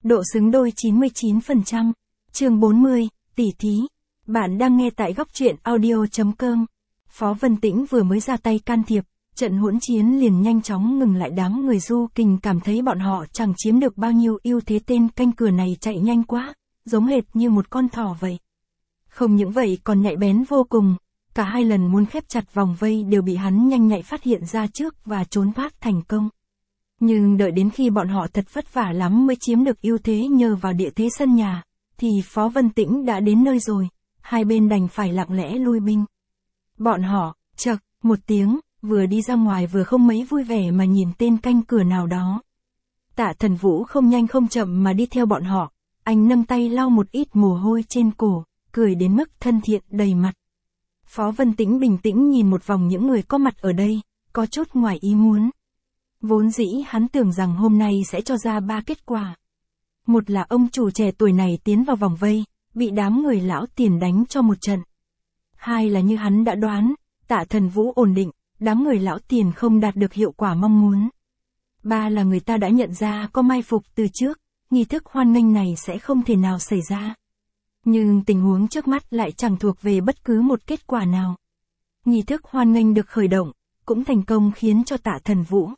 độ xứng đôi 99%. Chương 40, tỉ thí. Bạn đang nghe tại góc truyện audio.com. Phó Vân Tĩnh vừa mới ra tay can thiệp, trận hỗn chiến liền nhanh chóng ngừng lại. Đám người Du Kình cảm thấy bọn họ chẳng chiếm được bao nhiêu ưu thế. Tên canh cửa này chạy nhanh quá, giống hệt như một con thỏ vậy. Không những vậy còn nhạy bén vô cùng, cả hai lần muốn khép chặt vòng vây đều bị hắn nhanh nhạy phát hiện ra trước và trốn thoát thành công. Nhưng đợi đến khi bọn họ thật vất vả lắm mới chiếm được ưu thế nhờ vào địa thế sân nhà, thì Phó Vân Tĩnh đã đến nơi rồi, hai bên đành phải lặng lẽ lui binh. Bọn họ, chậc, một tiếng, vừa đi ra ngoài vừa không mấy vui vẻ mà nhìn tên canh cửa nào đó. Tạ Thần Vũ không nhanh không chậm mà đi theo bọn họ, anh nâng tay lau một ít mồ hôi trên cổ, cười đến mức thân thiện đầy mặt. Phó Vân Tĩnh bình tĩnh nhìn một vòng những người có mặt ở đây, có chút ngoài ý muốn. Vốn dĩ hắn tưởng rằng hôm nay sẽ cho ra 3 kết quả. Một là ông chủ trẻ tuổi này tiến vào vòng vây, bị đám người lão tiền đánh cho một trận. Hai là như hắn đã đoán, Tạ Thần Vũ ổn định, đám người lão tiền không đạt được hiệu quả mong muốn. Ba là người ta đã nhận ra có mai phục từ trước, nghi thức hoan nghênh này sẽ không thể nào xảy ra. Nhưng tình huống trước mắt lại chẳng thuộc về bất cứ một kết quả nào. Nghi thức hoan nghênh được khởi động, cũng thành công khiến cho Tạ Thần Vũ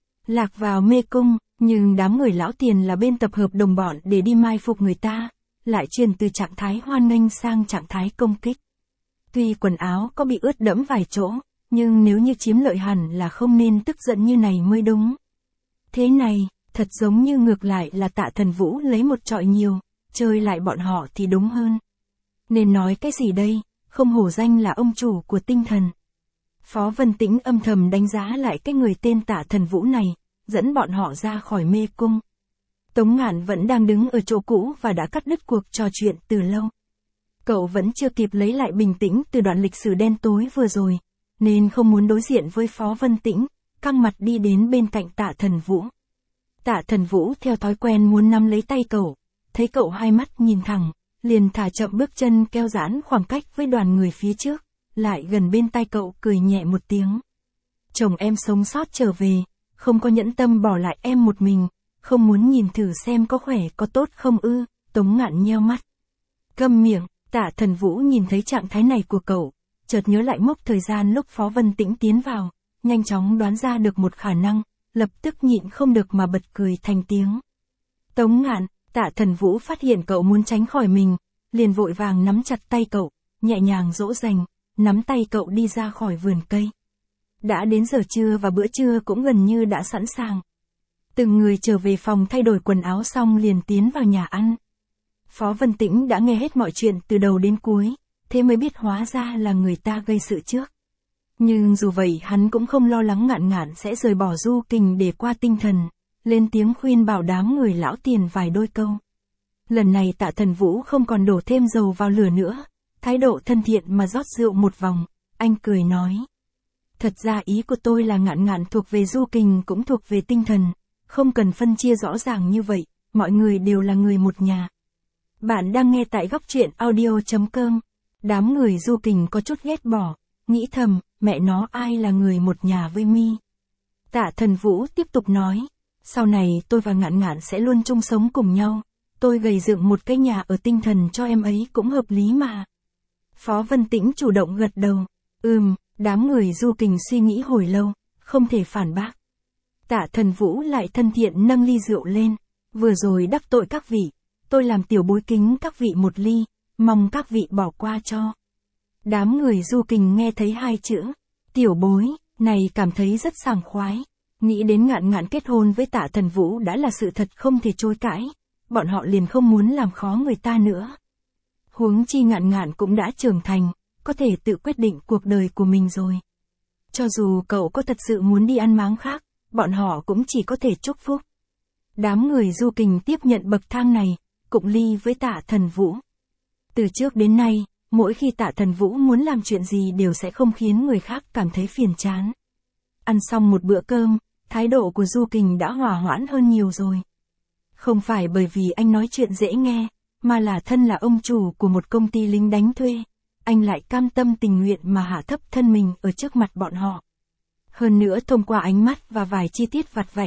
lạc vào mê cung, nhưng đám người lão tiền là bên tập hợp đồng bọn để đi mai phục người ta, lại chuyển từ trạng thái hoan nghênh sang trạng thái công kích. Tuy quần áo có bị ướt đẫm vài chỗ, nhưng nếu như chiếm lợi hẳn là không nên tức giận như này mới đúng. Thế này, thật giống như ngược lại là Tạ Thần Vũ lấy một trọi nhiều, chơi lại bọn họ thì đúng hơn. Nên nói cái gì đây, không hổ danh là ông chủ của tinh thần. Phó Vân Tĩnh âm thầm đánh giá lại cái người tên Tạ Thần Vũ này, dẫn bọn họ ra khỏi mê cung. Tống Ngạn vẫn đang đứng ở chỗ cũ và đã cắt đứt cuộc trò chuyện từ lâu. Cậu vẫn chưa kịp lấy lại bình tĩnh từ đoạn lịch sử đen tối vừa rồi, nên không muốn đối diện với Phó Vân Tĩnh, căng mặt đi đến bên cạnh Tạ Thần Vũ. Tạ Thần Vũ theo thói quen muốn nắm lấy tay cậu, thấy cậu hai mắt nhìn thẳng, liền thả chậm bước chân kéo giãn khoảng cách với đoàn người phía trước, lại gần bên tai cậu cười nhẹ một tiếng. Chồng em sống sót trở về, không có nhẫn tâm bỏ lại em một mình, không muốn nhìn thử xem có khỏe có tốt không ư? Tống Ngạn nheo mắt. Câm miệng. Tạ Thần Vũ nhìn thấy trạng thái này của cậu, chợt nhớ lại mốc thời gian lúc Phó Vân Tĩnh tiến vào, nhanh chóng đoán ra được một khả năng, lập tức nhịn không được mà bật cười thành tiếng. Tống Ngạn, Tạ Thần Vũ phát hiện cậu muốn tránh khỏi mình, liền vội vàng nắm chặt tay cậu, nhẹ nhàng dỗ dành, nắm tay cậu đi ra khỏi vườn cây. Đã đến giờ trưa và bữa trưa cũng gần như đã sẵn sàng. Từng người trở về phòng thay đổi quần áo xong liền tiến vào nhà ăn. Phó Vân Tĩnh đã nghe hết mọi chuyện từ đầu đến cuối, thế mới biết hóa ra là người ta gây sự trước. Nhưng dù vậy hắn cũng không lo lắng Ngạn Ngạn sẽ rời bỏ Du Kình để qua tinh thần, lên tiếng khuyên bảo đám người lão tiền vài đôi câu. Lần này Tạ Thần Vũ không còn đổ thêm dầu vào lửa nữa, thái độ thân thiện mà rót rượu một vòng, anh cười nói. Thật ra ý của tôi là Ngạn Ngạn thuộc về Du Kình cũng thuộc về tinh thần, không cần phân chia rõ ràng như vậy, mọi người đều là người một nhà. Bạn đang nghe tại góc truyện audio.com. Đám người Du Kình có chút ghét bỏ, nghĩ thầm, mẹ nó ai là người một nhà với mi. Tạ Thần Vũ tiếp tục nói, sau này tôi và Ngạn Ngạn sẽ luôn chung sống cùng nhau, tôi gầy dựng một cái nhà ở tinh thần cho em ấy cũng hợp lý mà. Phó Vân Tĩnh chủ động gật đầu, đám người Du Kình suy nghĩ hồi lâu, không thể phản bác. Tạ Thần Vũ lại thân thiện nâng ly rượu lên, vừa rồi đắc tội các vị. Tôi làm tiểu bối kính các vị một ly, mong các vị bỏ qua cho. Đám người Du Kình nghe thấy hai chữ, tiểu bối, này cảm thấy rất sảng khoái. Nghĩ đến Ngạn Ngạn kết hôn với Tạ Thần Vũ đã là sự thật không thể chối cãi, bọn họ liền không muốn làm khó người ta nữa. Huống chi Ngạn Ngạn cũng đã trưởng thành, có thể tự quyết định cuộc đời của mình rồi. Cho dù cậu có thật sự muốn đi ăn máng khác, bọn họ cũng chỉ có thể chúc phúc. Đám người Du Kình tiếp nhận bậc thang này, cụng ly với Tạ Thần Vũ. Từ trước đến nay, mỗi khi Tạ Thần Vũ muốn làm chuyện gì đều sẽ không khiến người khác cảm thấy phiền chán. Ăn xong một bữa cơm, thái độ của Du Kình đã hòa hoãn hơn nhiều rồi. Không phải bởi vì anh nói chuyện dễ nghe, mà là thân là ông chủ của một công ty lính đánh thuê, anh lại cam tâm tình nguyện mà hạ thấp thân mình ở trước mặt bọn họ. Hơn nữa thông qua ánh mắt và vài chi tiết vặt vãnh,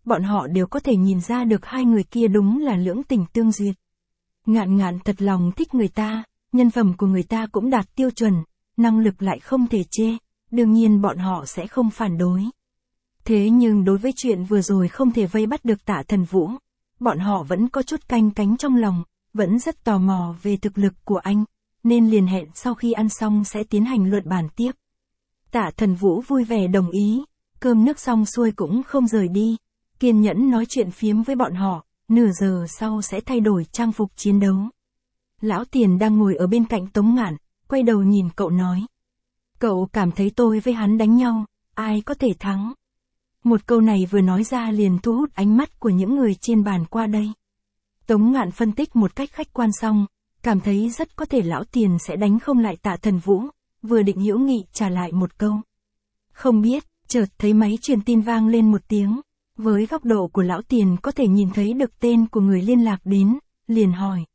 bọn họ đều có thể nhìn ra được hai người kia đúng là lưỡng tình tương duyệt. Ngạn Ngạn thật lòng thích người ta, nhân phẩm của người ta cũng đạt tiêu chuẩn, năng lực lại không thể chê, đương nhiên bọn họ sẽ không phản đối. Thế nhưng đối với chuyện vừa rồi không thể vây bắt được Tạ Thần Vũ, bọn họ vẫn có chút canh cánh trong lòng, vẫn rất tò mò về thực lực của anh, nên liền hẹn sau khi ăn xong sẽ tiến hành luận bàn tiếp. Tạ Thần Vũ vui vẻ đồng ý, cơm nước xong xuôi cũng không rời đi, kiên nhẫn nói chuyện phiếm với bọn họ, nửa giờ sau sẽ thay đổi trang phục chiến đấu. Lão Tiền đang ngồi ở bên cạnh Tống Ngạn, quay đầu nhìn cậu nói. Cậu cảm thấy tôi với hắn đánh nhau, ai có thể thắng? Một câu này vừa nói ra liền thu hút ánh mắt của những người trên bàn qua đây. Tống Ngạn phân tích một cách khách quan xong, cảm thấy rất có thể Lão Tiền sẽ đánh không lại Tạ Thần Vũ, vừa định hữu nghị trả lại một câu. Không biết, chợt thấy máy truyền tin vang lên một tiếng, với góc độ của Lão Tiền có thể nhìn thấy được tên của người liên lạc đến, liền hỏi.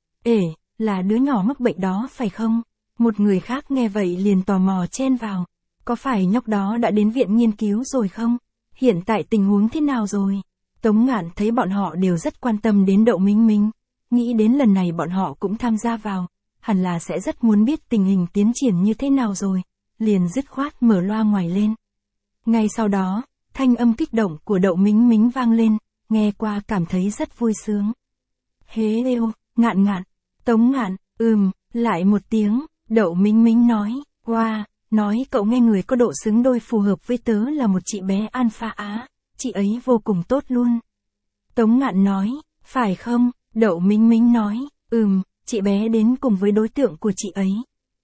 Là đứa nhỏ mắc bệnh đó phải không? Một người khác nghe vậy liền tò mò chen vào. Có phải nhóc đó đã đến viện nghiên cứu rồi không? Hiện tại tình huống thế nào rồi? Tống Ngạn thấy bọn họ đều rất quan tâm đến Đậu Minh Minh, nghĩ đến lần này bọn họ cũng tham gia vào, hẳn là sẽ rất muốn biết tình hình tiến triển như thế nào rồi, liền dứt khoát mở loa ngoài lên. Ngay sau đó, thanh âm kích động của Đậu Minh Minh vang lên, nghe qua cảm thấy rất vui sướng. Hế êu, Ngạn Ngạn, Tống Ngạn, lại một tiếng, Đậu Minh Minh nói, wow, nói cậu nghe người có độ xứng đôi phù hợp với tớ là một chị bé Alpha Á, chị ấy vô cùng tốt luôn. Tống Ngạn nói, phải không? Đậu Minh Minh nói, chị bé đến cùng với đối tượng của chị ấy.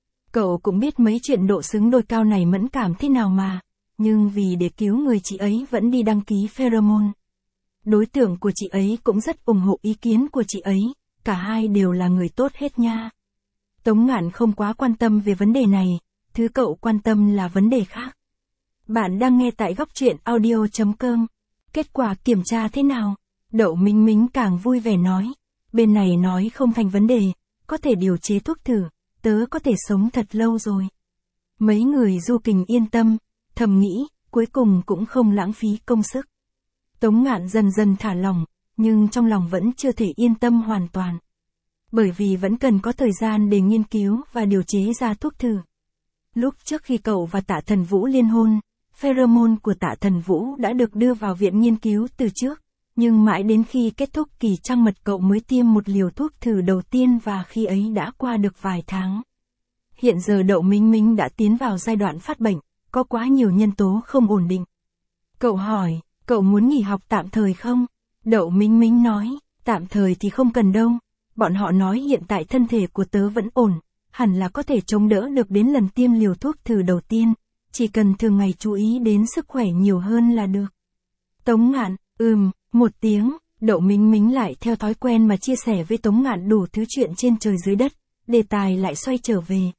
Cậu cũng biết mấy chuyện độ xứng đôi cao này mẫn cảm thế nào mà, nhưng vì để cứu người chị ấy vẫn đi đăng ký pheromone. Đối tượng của chị ấy cũng rất ủng hộ ý kiến của chị ấy, cả hai đều là người tốt hết nha. Tống Ngạn không quá quan tâm về vấn đề này, thứ cậu quan tâm là vấn đề khác. Bạn đang nghe tại góc truyện audio.com. Kết quả kiểm tra thế nào? Đậu Minh Minh càng vui vẻ nói. Bên này nói không thành vấn đề, có thể điều chế thuốc thử, tớ có thể sống thật lâu rồi. Mấy người Du Kình yên tâm, thầm nghĩ, cuối cùng cũng không lãng phí công sức. Tống Ngạn dần dần thả lỏng, nhưng trong lòng vẫn chưa thể yên tâm hoàn toàn. Bởi vì vẫn cần có thời gian để nghiên cứu và điều chế ra thuốc thử. Lúc trước khi cậu và Tạ Thần Vũ liên hôn, pheromone của Tạ Thần Vũ đã được đưa vào viện nghiên cứu từ trước, nhưng mãi đến khi kết thúc kỳ trăng mật cậu mới tiêm một liều thuốc thử đầu tiên và khi ấy đã qua được vài tháng. Hiện giờ Đậu Minh Minh đã tiến vào giai đoạn phát bệnh, có quá nhiều nhân tố không ổn định. Cậu hỏi, cậu muốn nghỉ học tạm thời không? Đậu Minh Minh nói, tạm thời thì không cần đâu. Bọn họ nói hiện tại thân thể của tớ vẫn ổn, hẳn là có thể chống đỡ được đến lần tiêm liều thuốc thử đầu tiên, chỉ cần thường ngày chú ý đến sức khỏe nhiều hơn là được. Tống Ngạn, một tiếng, Đậu Minh Minh lại theo thói quen mà chia sẻ với Tống Ngạn đủ thứ chuyện trên trời dưới đất, đề tài lại xoay trở về.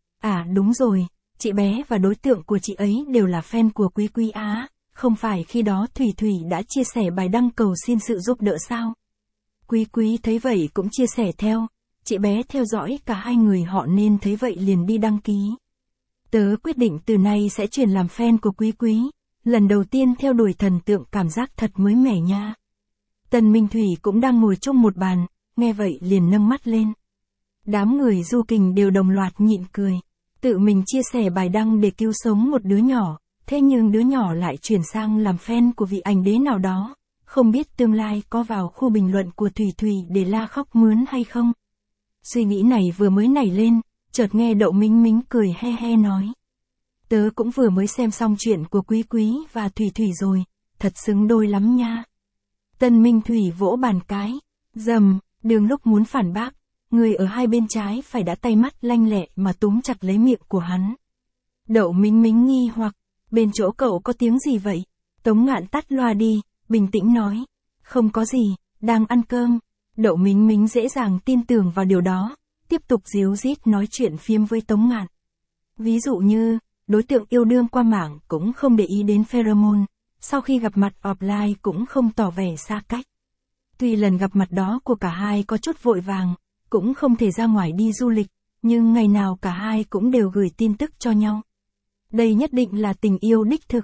À đúng rồi, chị bé và đối tượng của chị ấy đều là fan của Quý Quý Á, không phải khi đó Thủy Thủy đã chia sẻ bài đăng cầu xin sự giúp đỡ sao? Quý Quý thấy vậy cũng chia sẻ theo, chị bé theo dõi cả hai người họ nên thấy vậy liền đi đăng ký. Tớ quyết định từ nay sẽ chuyển làm fan của Quý Quý, lần đầu tiên theo đuổi thần tượng cảm giác thật mới mẻ nha. Tần Minh Thủy cũng đang ngồi chung một bàn, nghe vậy liền nâng mắt lên. Đám người Du Kình đều đồng loạt nhịn cười, tự mình chia sẻ bài đăng để cứu sống một đứa nhỏ, thế nhưng đứa nhỏ lại chuyển sang làm fan của vị ảnh đế nào đó. Không biết tương lai có vào khu bình luận của Thủy Thủy để la khóc mướn hay không? Suy nghĩ này vừa mới nảy lên, chợt nghe Đậu Minh Minh cười he he nói. Tớ cũng vừa mới xem xong chuyện của Quý Quý và Thủy Thủy rồi, thật xứng đôi lắm nha. Tân Minh Thủy vỗ bàn cái, rầm, đường lúc muốn phản bác, người ở hai bên trái phải đã tay mắt lanh lẹ mà túm chặt lấy miệng của hắn. Đậu Minh Minh nghi hoặc, bên chỗ cậu có tiếng gì vậy? Tống Ngạn tắt loa đi, bình tĩnh nói, không có gì, đang ăn cơm. Đậu Minh Minh dễ dàng tin tưởng vào điều đó, tiếp tục díu dít nói chuyện phiếm với Tống Ngạn. Ví dụ như, đối tượng yêu đương qua mạng cũng không để ý đến pheromone, sau khi gặp mặt offline cũng không tỏ vẻ xa cách. Tuy lần gặp mặt đó của cả hai có chút vội vàng, cũng không thể ra ngoài đi du lịch, nhưng ngày nào cả hai cũng đều gửi tin tức cho nhau. Đây nhất định là tình yêu đích thực.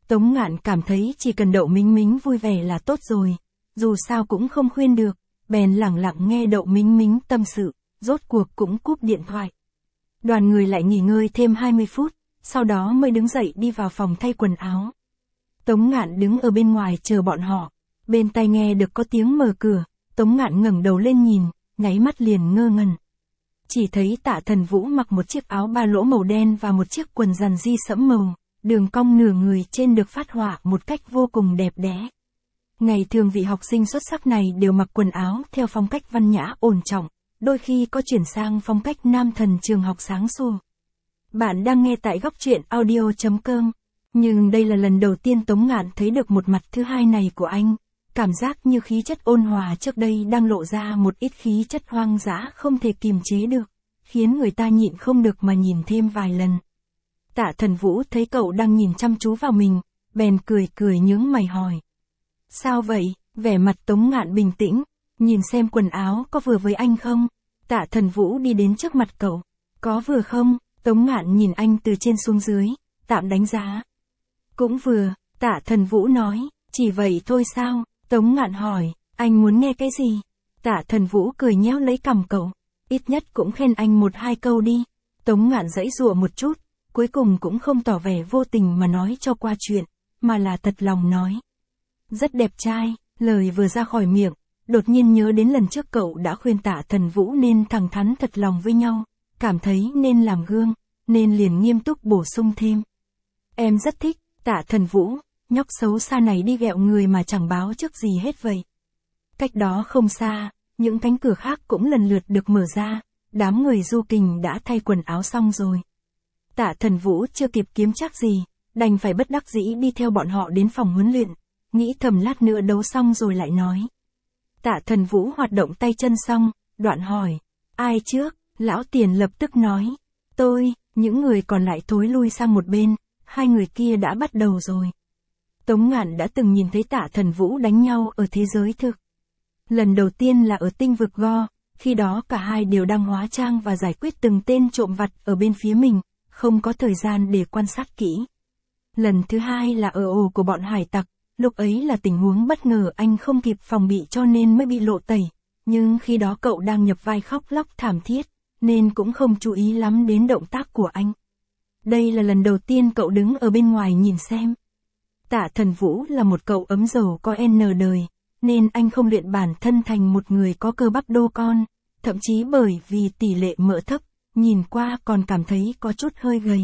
Tống Ngạn cảm thấy chỉ cần Đậu Mính Mính vui vẻ là tốt rồi, dù sao cũng không khuyên được, bèn lẳng lặng nghe Đậu Mính Mính tâm sự, rốt cuộc cũng cúp điện thoại. Đoàn người lại nghỉ ngơi thêm 20 phút, sau đó mới đứng dậy đi vào phòng thay quần áo. Tống Ngạn đứng ở bên ngoài chờ bọn họ, bên tai nghe được có tiếng mở cửa, Tống Ngạn ngẩng đầu lên nhìn, nháy mắt liền ngơ ngẩn. Chỉ thấy Tạ Thần Vũ mặc một chiếc áo ba lỗ màu đen và một chiếc quần giàn di sẫm màu, đường cong nửa người trên được phát họa một cách vô cùng đẹp đẽ. Ngày thường vị học sinh xuất sắc này đều mặc quần áo theo phong cách văn nhã ổn trọng, đôi khi có chuyển sang phong cách nam thần trường học sáng sủa. Bạn đang nghe tại góc truyện audio.com, nhưng đây là lần đầu tiên Tống Ngạn thấy được một mặt thứ hai này của anh, cảm giác như khí chất ôn hòa trước đây đang lộ ra một ít khí chất hoang dã không thể kiềm chế được, khiến người ta nhịn không được mà nhìn thêm vài lần. Tạ Thần Vũ thấy cậu đang nhìn chăm chú vào mình, bèn cười cười nhướng mày hỏi. Sao vậy? Vẻ mặt Tống Ngạn bình tĩnh, nhìn xem quần áo có vừa với anh không? Tạ Thần Vũ đi đến trước mặt cậu. Có vừa không? Tống Ngạn nhìn anh từ trên xuống dưới, tạm đánh giá. Cũng vừa, Tạ Thần Vũ nói, chỉ vậy thôi sao? Tống Ngạn hỏi, anh muốn nghe cái gì? Tạ Thần Vũ cười nhéo lấy cằm cậu, ít nhất cũng khen anh một hai câu đi. Tống Ngạn giãy giụa một chút, cuối cùng cũng không tỏ vẻ vô tình mà nói cho qua chuyện, mà là thật lòng nói. Rất đẹp trai, lời vừa ra khỏi miệng, đột nhiên nhớ đến lần trước cậu đã khuyên Tạ Thần Vũ nên thẳng thắn thật lòng với nhau, cảm thấy nên làm gương, nên liền nghiêm túc bổ sung thêm. Em rất thích, Tạ Thần Vũ, nhóc xấu xa này đi ghẹo người mà chẳng báo trước gì hết vậy. Cách đó không xa, những cánh cửa khác cũng lần lượt được mở ra, đám người du kình đã thay quần áo xong rồi. Tạ Thần Vũ chưa kịp kiếm chắc gì, đành phải bất đắc dĩ đi theo bọn họ đến phòng huấn luyện, nghĩ thầm lát nữa đấu xong rồi lại nói. Tạ Thần Vũ hoạt động tay chân xong, đoạn hỏi, ai trước? Lão Tiền lập tức nói, tôi. Những người còn lại thối lui sang một bên, hai người kia đã bắt đầu rồi. Tống Ngạn đã từng nhìn thấy Tạ Thần Vũ đánh nhau ở thế giới thực. Lần đầu tiên là ở tinh vực Go, khi đó cả hai đều đang hóa trang và giải quyết từng tên trộm vặt ở bên phía mình, không có thời gian để quan sát kỹ. Lần thứ hai là ở ổ của bọn hải tặc, lúc ấy là tình huống bất ngờ anh không kịp phòng bị cho nên mới bị lộ tẩy, nhưng khi đó cậu đang nhập vai khóc lóc thảm thiết, nên cũng không chú ý lắm đến động tác của anh. Đây là lần đầu tiên cậu đứng ở bên ngoài nhìn xem. Tạ Thần Vũ là một cậu ấm dầu có N đời, nên anh không luyện bản thân thành một người có cơ bắp đô con, thậm chí bởi vì tỷ lệ mỡ thấp, nhìn qua còn cảm thấy có chút hơi gầy.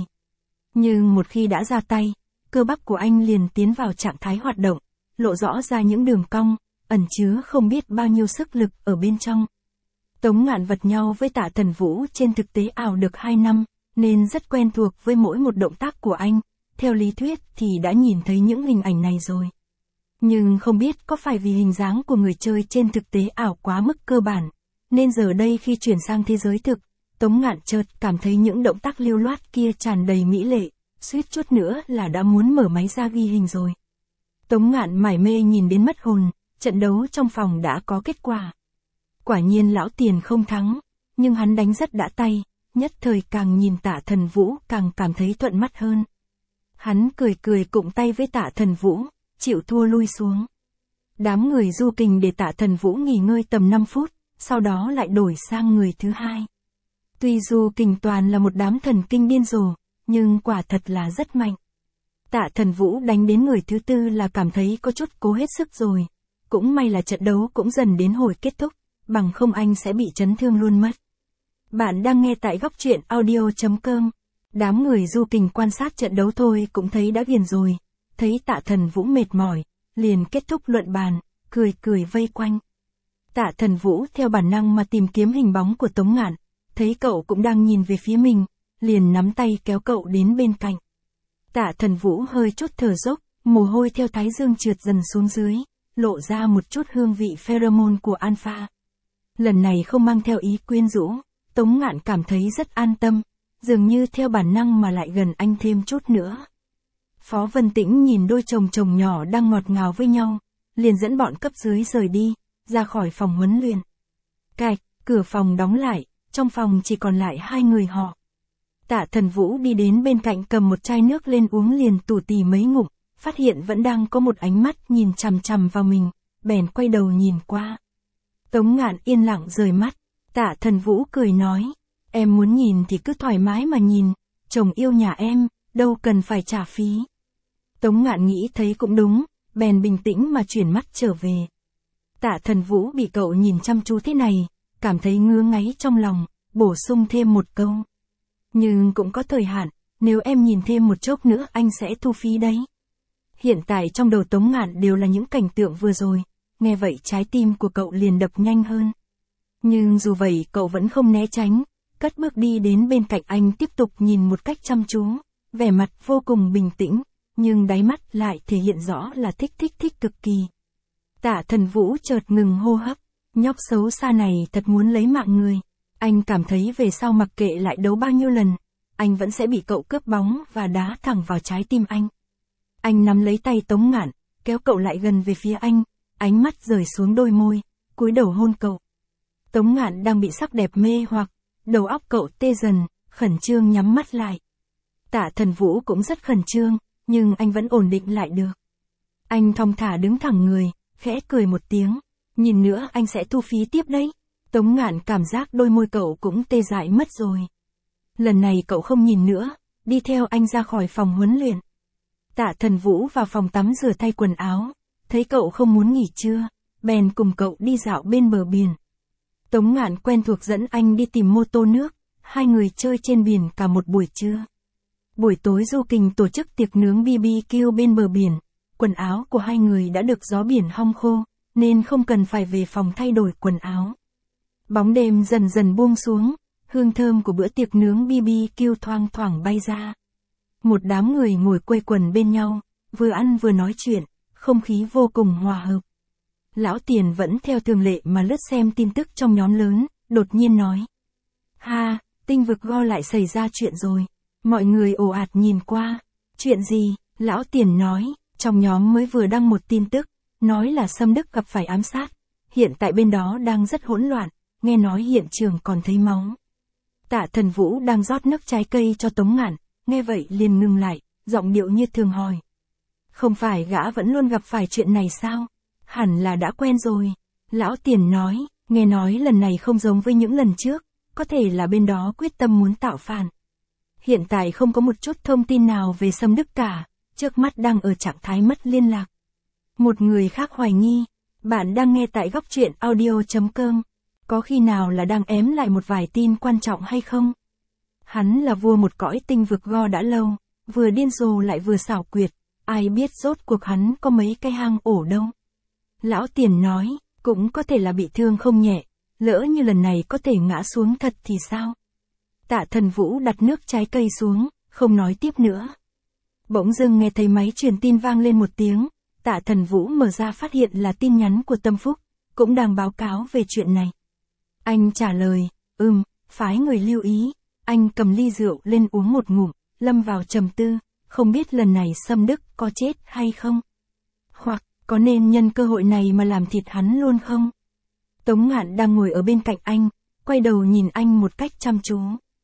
Nhưng một khi đã ra tay, cơ bắp của anh liền tiến vào trạng thái hoạt động, lộ rõ ra những đường cong, ẩn chứa không biết bao nhiêu sức lực ở bên trong. Tống Ngạn vật nhau với Tạ Thần Vũ trên thực tế ảo được 2 năm, nên rất quen thuộc với mỗi một động tác của anh, theo lý thuyết thì đã nhìn thấy những hình ảnh này rồi. Nhưng không biết có phải vì hình dáng của người chơi trên thực tế ảo quá mức cơ bản, nên giờ đây khi chuyển sang thế giới thực, Tống Ngạn chợt cảm thấy những động tác lưu loát kia tràn đầy mỹ lệ, suýt chút nữa là đã muốn mở máy ra ghi hình rồi. Tống Ngạn mải mê nhìn đến mất hồn, trận đấu trong phòng đã có kết quả. Quả nhiên Lão Tiền không thắng, nhưng hắn đánh rất đã tay, nhất thời càng nhìn Tạ Thần Vũ càng cảm thấy thuận mắt hơn. Hắn cười cười cụng tay với Tạ Thần Vũ, chịu thua lui xuống. Đám người du kình để Tạ Thần Vũ nghỉ ngơi tầm 5 phút, sau đó lại đổi sang người thứ hai. Tuy du kình toàn là một đám thần kinh điên rồ, nhưng quả thật là rất mạnh. Tạ Thần Vũ đánh đến người thứ tư là cảm thấy có chút cố hết sức rồi. Cũng may là trận đấu cũng dần đến hồi kết thúc, bằng không anh sẽ bị chấn thương luôn mất. Bạn đang nghe tại góc truyện audio.com. Đám người du kình quan sát trận đấu thôi cũng thấy đã ghiền rồi. Thấy Tạ Thần Vũ mệt mỏi, liền kết thúc luận bàn, cười cười vây quanh. Tạ Thần Vũ theo bản năng mà tìm kiếm hình bóng của Tống Ngạn, thấy cậu cũng đang nhìn về phía mình, liền nắm tay kéo cậu đến bên cạnh. Tạ Thần Vũ hơi chút thở dốc, mồ hôi theo thái dương trượt dần xuống dưới, lộ ra một chút hương vị pheromone của alpha. Lần này không mang theo ý quyến rũ, Tống Ngạn cảm thấy rất an tâm, dường như theo bản năng mà lại gần anh thêm chút nữa. Phó Vân Tĩnh nhìn đôi chồng chồng nhỏ đang ngọt ngào với nhau, liền dẫn bọn cấp dưới rời đi, ra khỏi phòng huấn luyện. Cạch, cửa phòng đóng lại, trong phòng chỉ còn lại hai người họ. Tạ Thần Vũ đi đến bên cạnh cầm một chai nước lên uống liền tù tì mấy ngụm, phát hiện vẫn đang có một ánh mắt nhìn chằm chằm vào mình, bèn quay đầu nhìn qua. Tống Ngạn yên lặng rời mắt, Tạ Thần Vũ cười nói, em muốn nhìn thì cứ thoải mái mà nhìn, chồng yêu nhà em, đâu cần phải trả phí. Tống Ngạn nghĩ thấy cũng đúng, bèn bình tĩnh mà chuyển mắt trở về. Tạ Thần Vũ bị cậu nhìn chăm chú thế này, cảm thấy ngứa ngáy trong lòng, bổ sung thêm một câu. Nhưng cũng có thời hạn, nếu em nhìn thêm một chốc nữa anh sẽ thu phí đấy. Hiện tại trong đầu Tống Ngạn đều là những cảnh tượng vừa rồi, nghe vậy trái tim của cậu liền đập nhanh hơn. Nhưng dù vậy cậu vẫn không né tránh, cất bước đi đến bên cạnh anh tiếp tục nhìn một cách chăm chú, vẻ mặt vô cùng bình tĩnh, nhưng đáy mắt lại thể hiện rõ là thích cực kỳ. Tạ Thần Vũ chợt ngừng hô hấp, nhóc xấu xa này thật muốn lấy mạng người. Anh cảm thấy về sau mặc kệ lại đấu bao nhiêu lần, anh vẫn sẽ bị cậu cướp bóng và đá thẳng vào trái tim anh. Anh nắm lấy tay Tống Ngạn, kéo cậu lại gần về phía anh, ánh mắt rời xuống đôi môi, cúi đầu hôn cậu. Tống Ngạn đang bị sắc đẹp mê hoặc, đầu óc cậu tê dần, khẩn trương nhắm mắt lại. Tạ Thần Vũ cũng rất khẩn trương, nhưng anh vẫn ổn định lại được. Anh thong thả đứng thẳng người, khẽ cười một tiếng, nhìn nữa anh sẽ thu phí tiếp đấy. Tống Ngạn cảm giác đôi môi cậu cũng tê dại mất rồi. Lần này cậu không nhìn nữa, đi theo anh ra khỏi phòng huấn luyện. Tạ Thần Vũ vào phòng tắm rửa thay quần áo, thấy cậu không muốn nghỉ trưa, bèn cùng cậu đi dạo bên bờ biển. Tống Ngạn quen thuộc dẫn anh đi tìm mô tô nước, hai người chơi trên biển cả một buổi trưa. Buổi tối Du Kình tổ chức tiệc nướng BBQ bên bờ biển, quần áo của hai người đã được gió biển hong khô, nên không cần phải về phòng thay đổi quần áo. Bóng đêm dần dần buông xuống, hương thơm của bữa tiệc nướng BBQ thoang thoảng bay ra. Một đám người ngồi quây quần bên nhau, vừa ăn vừa nói chuyện, không khí vô cùng hòa hợp. Lão Tiền vẫn theo thường lệ mà lướt xem tin tức trong nhóm lớn, đột nhiên nói. Ha, tinh vực Go lại xảy ra chuyện rồi. Mọi người ồ ạt nhìn qua. Chuyện gì? Lão Tiền nói, trong nhóm mới vừa đăng một tin tức, nói là Sâm Đức gặp phải ám sát. Hiện tại bên đó đang rất hỗn loạn, nghe nói hiện trường còn thấy máu. Tạ Thần Vũ đang rót nước trái cây cho Tống Ngạn, nghe vậy liền ngừng lại, giọng điệu như thường hỏi. Không phải gã vẫn luôn gặp phải chuyện này sao? Hẳn là đã quen rồi. Lão Tiền nói, nghe nói lần này không giống với những lần trước, có thể là bên đó quyết tâm muốn tạo phản. Hiện tại không có một chút thông tin nào về Sâm Đức cả, trước mắt đang ở trạng thái mất liên lạc. Một người khác hoài nghi, bạn đang nghe tại góc truyện audio.com, có khi nào là đang ém lại một vài tin quan trọng hay không? Hắn là vua một cõi tinh vực Go đã lâu, vừa điên rồ lại vừa xảo quyệt, ai biết rốt cuộc hắn có mấy cái hang ổ đâu. Lão Tiền nói, cũng có thể là bị thương không nhẹ, lỡ như lần này có thể ngã xuống thật thì sao? Tạ Thần Vũ đặt nước trái cây xuống, không nói tiếp nữa. Bỗng dưng nghe thấy máy truyền tin vang lên một tiếng, Tạ Thần Vũ mở ra phát hiện là tin nhắn của Tâm Phúc, cũng đang báo cáo về chuyện này. Anh trả lời, phái người lưu ý. Anh cầm ly rượu lên uống một ngụm, lâm vào trầm tư, không biết lần này Sâm Đức có chết hay không? Hoặc, có nên nhân cơ hội này mà làm thịt hắn luôn không? Tống Ngạn đang ngồi ở bên cạnh anh, quay đầu nhìn anh một cách chăm chú.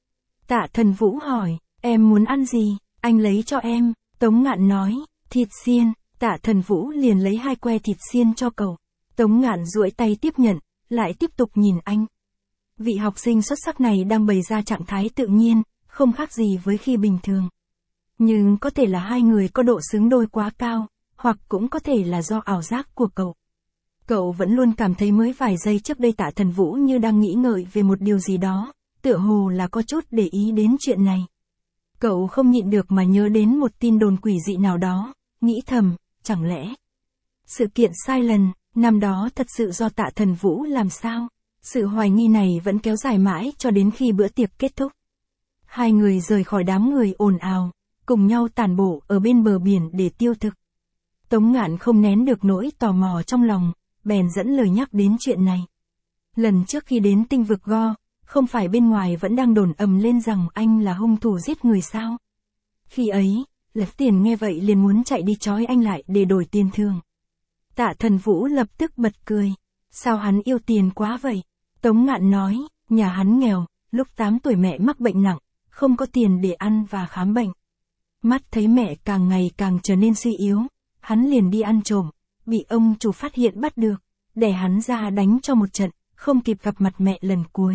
Tạ Thần Vũ hỏi, em muốn ăn gì? Anh lấy cho em. Tống Ngạn nói, thịt xiên. Tạ Thần Vũ liền lấy 2 que thịt xiên cho cậu. Tống Ngạn duỗi tay tiếp nhận, lại tiếp tục nhìn anh. Vị học sinh xuất sắc này đang bày ra trạng thái tự nhiên, không khác gì với khi bình thường. Nhưng có thể là hai người có độ xứng đôi quá cao, hoặc cũng có thể là do ảo giác của cậu. Cậu vẫn luôn cảm thấy mới vài giây trước đây Tạ Thần Vũ như đang nghĩ ngợi về một điều gì đó, tựa hồ là có chút để ý đến chuyện này. Cậu không nhịn được mà nhớ đến một tin đồn quỷ dị nào đó, nghĩ thầm, chẳng lẽ sự kiện sai lần, năm đó thật sự do Tạ Thần Vũ làm sao? Sự hoài nghi này vẫn kéo dài mãi cho đến khi bữa tiệc kết thúc. Hai người rời khỏi đám người ồn ào, cùng nhau tản bộ ở bên bờ biển để tiêu thực. Tống Ngạn không nén được nỗi tò mò trong lòng, bèn dẫn lời nhắc đến chuyện này. Lần trước khi đến tinh vực Go, không phải bên ngoài vẫn đang đồn ầm lên rằng anh là hung thủ giết người sao? Khi ấy, Lật Tiền nghe vậy liền muốn chạy đi trói anh lại để đổi tiền thường. Tạ Thần Vũ lập tức bật cười. Sao hắn yêu tiền quá vậy? Tống Ngạn nói, nhà hắn nghèo, lúc 8 tuổi mẹ mắc bệnh nặng, không có tiền để ăn và khám bệnh. Mắt thấy mẹ càng ngày càng trở nên suy yếu, hắn liền đi ăn trộm, bị ông chủ phát hiện bắt được, để hắn ra đánh cho một trận, không kịp gặp mặt mẹ lần cuối.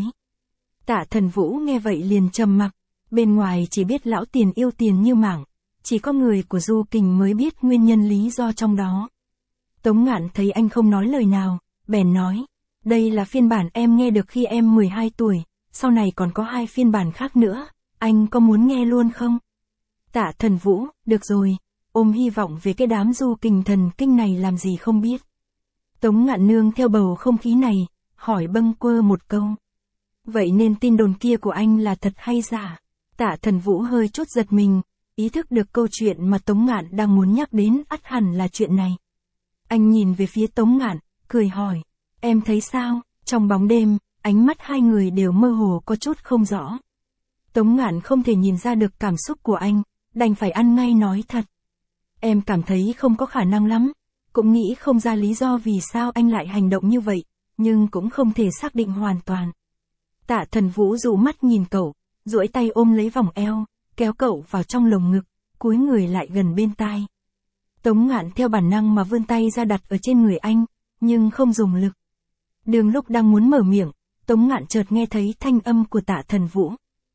Tạ Thần Vũ nghe vậy liền trầm mặc, bên ngoài chỉ biết lão tiền yêu tiền như mảng, chỉ có người của Du Kình mới biết nguyên nhân lý do trong đó. Tống Ngạn thấy anh không nói lời nào, bèn nói, đây là phiên bản em nghe được khi em 12 tuổi, sau này còn có 2 phiên bản khác nữa, anh có muốn nghe luôn không? Tạ Thần Vũ, được rồi, ôm hy vọng về cái đám Du Kình thần kinh này làm gì không biết. Tống Ngạn nương theo bầu không khí này, hỏi bâng quơ một câu. Vậy nên tin đồn kia của anh là thật hay giả? Tạ Thần Vũ hơi chút giật mình, ý thức được câu chuyện mà Tống Ngạn đang muốn nhắc đến ắt hẳn là chuyện này. Anh nhìn về phía Tống Ngạn, cười hỏi, em thấy sao? Trong bóng đêm, ánh mắt hai người đều mơ hồ có chút không rõ. Tống Ngạn không thể nhìn ra được cảm xúc của anh, đành phải ăn ngay nói thật. Em cảm thấy không có khả năng lắm, cũng nghĩ không ra lý do vì sao anh lại hành động như vậy, nhưng cũng không thể xác định hoàn toàn. Tạ Thần Vũ dụ mắt nhìn cậu, duỗi tay ôm lấy vòng eo, kéo cậu vào trong lồng ngực, cúi người lại gần bên tai. Tống Ngạn theo bản năng mà vươn tay ra đặt ở trên người anh, nhưng không dùng lực. Đường lúc đang muốn mở miệng, Tống Ngạn chợt nghe thấy thanh âm của Tạ Thần Vũ.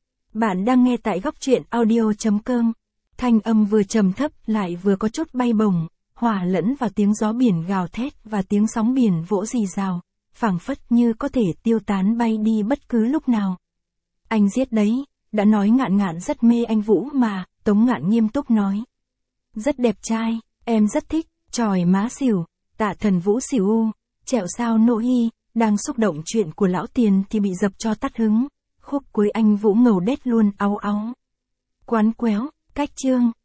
Bạn đang nghe tại góc truyện audio.com. Thanh âm vừa trầm thấp lại vừa có chút bay bổng, hòa lẫn vào tiếng gió biển gào thét và tiếng sóng biển vỗ rì rào, phảng phất như có thể tiêu tán bay đi bất cứ lúc nào. Anh giết đấy, đã nói Ngạn Ngạn rất mê anh Vũ mà, Tống Ngạn nghiêm túc nói. Rất đẹp trai, em rất thích, tròi má xỉu, Tạ Thần Vũ xỉu u, trẹo sao nộ hi, đang xúc động chuyện của lão tiền thì bị dập cho tắt hứng, khúc cuối anh Vũ ngầu đét luôn áu áu. Quán quéo, cách chương.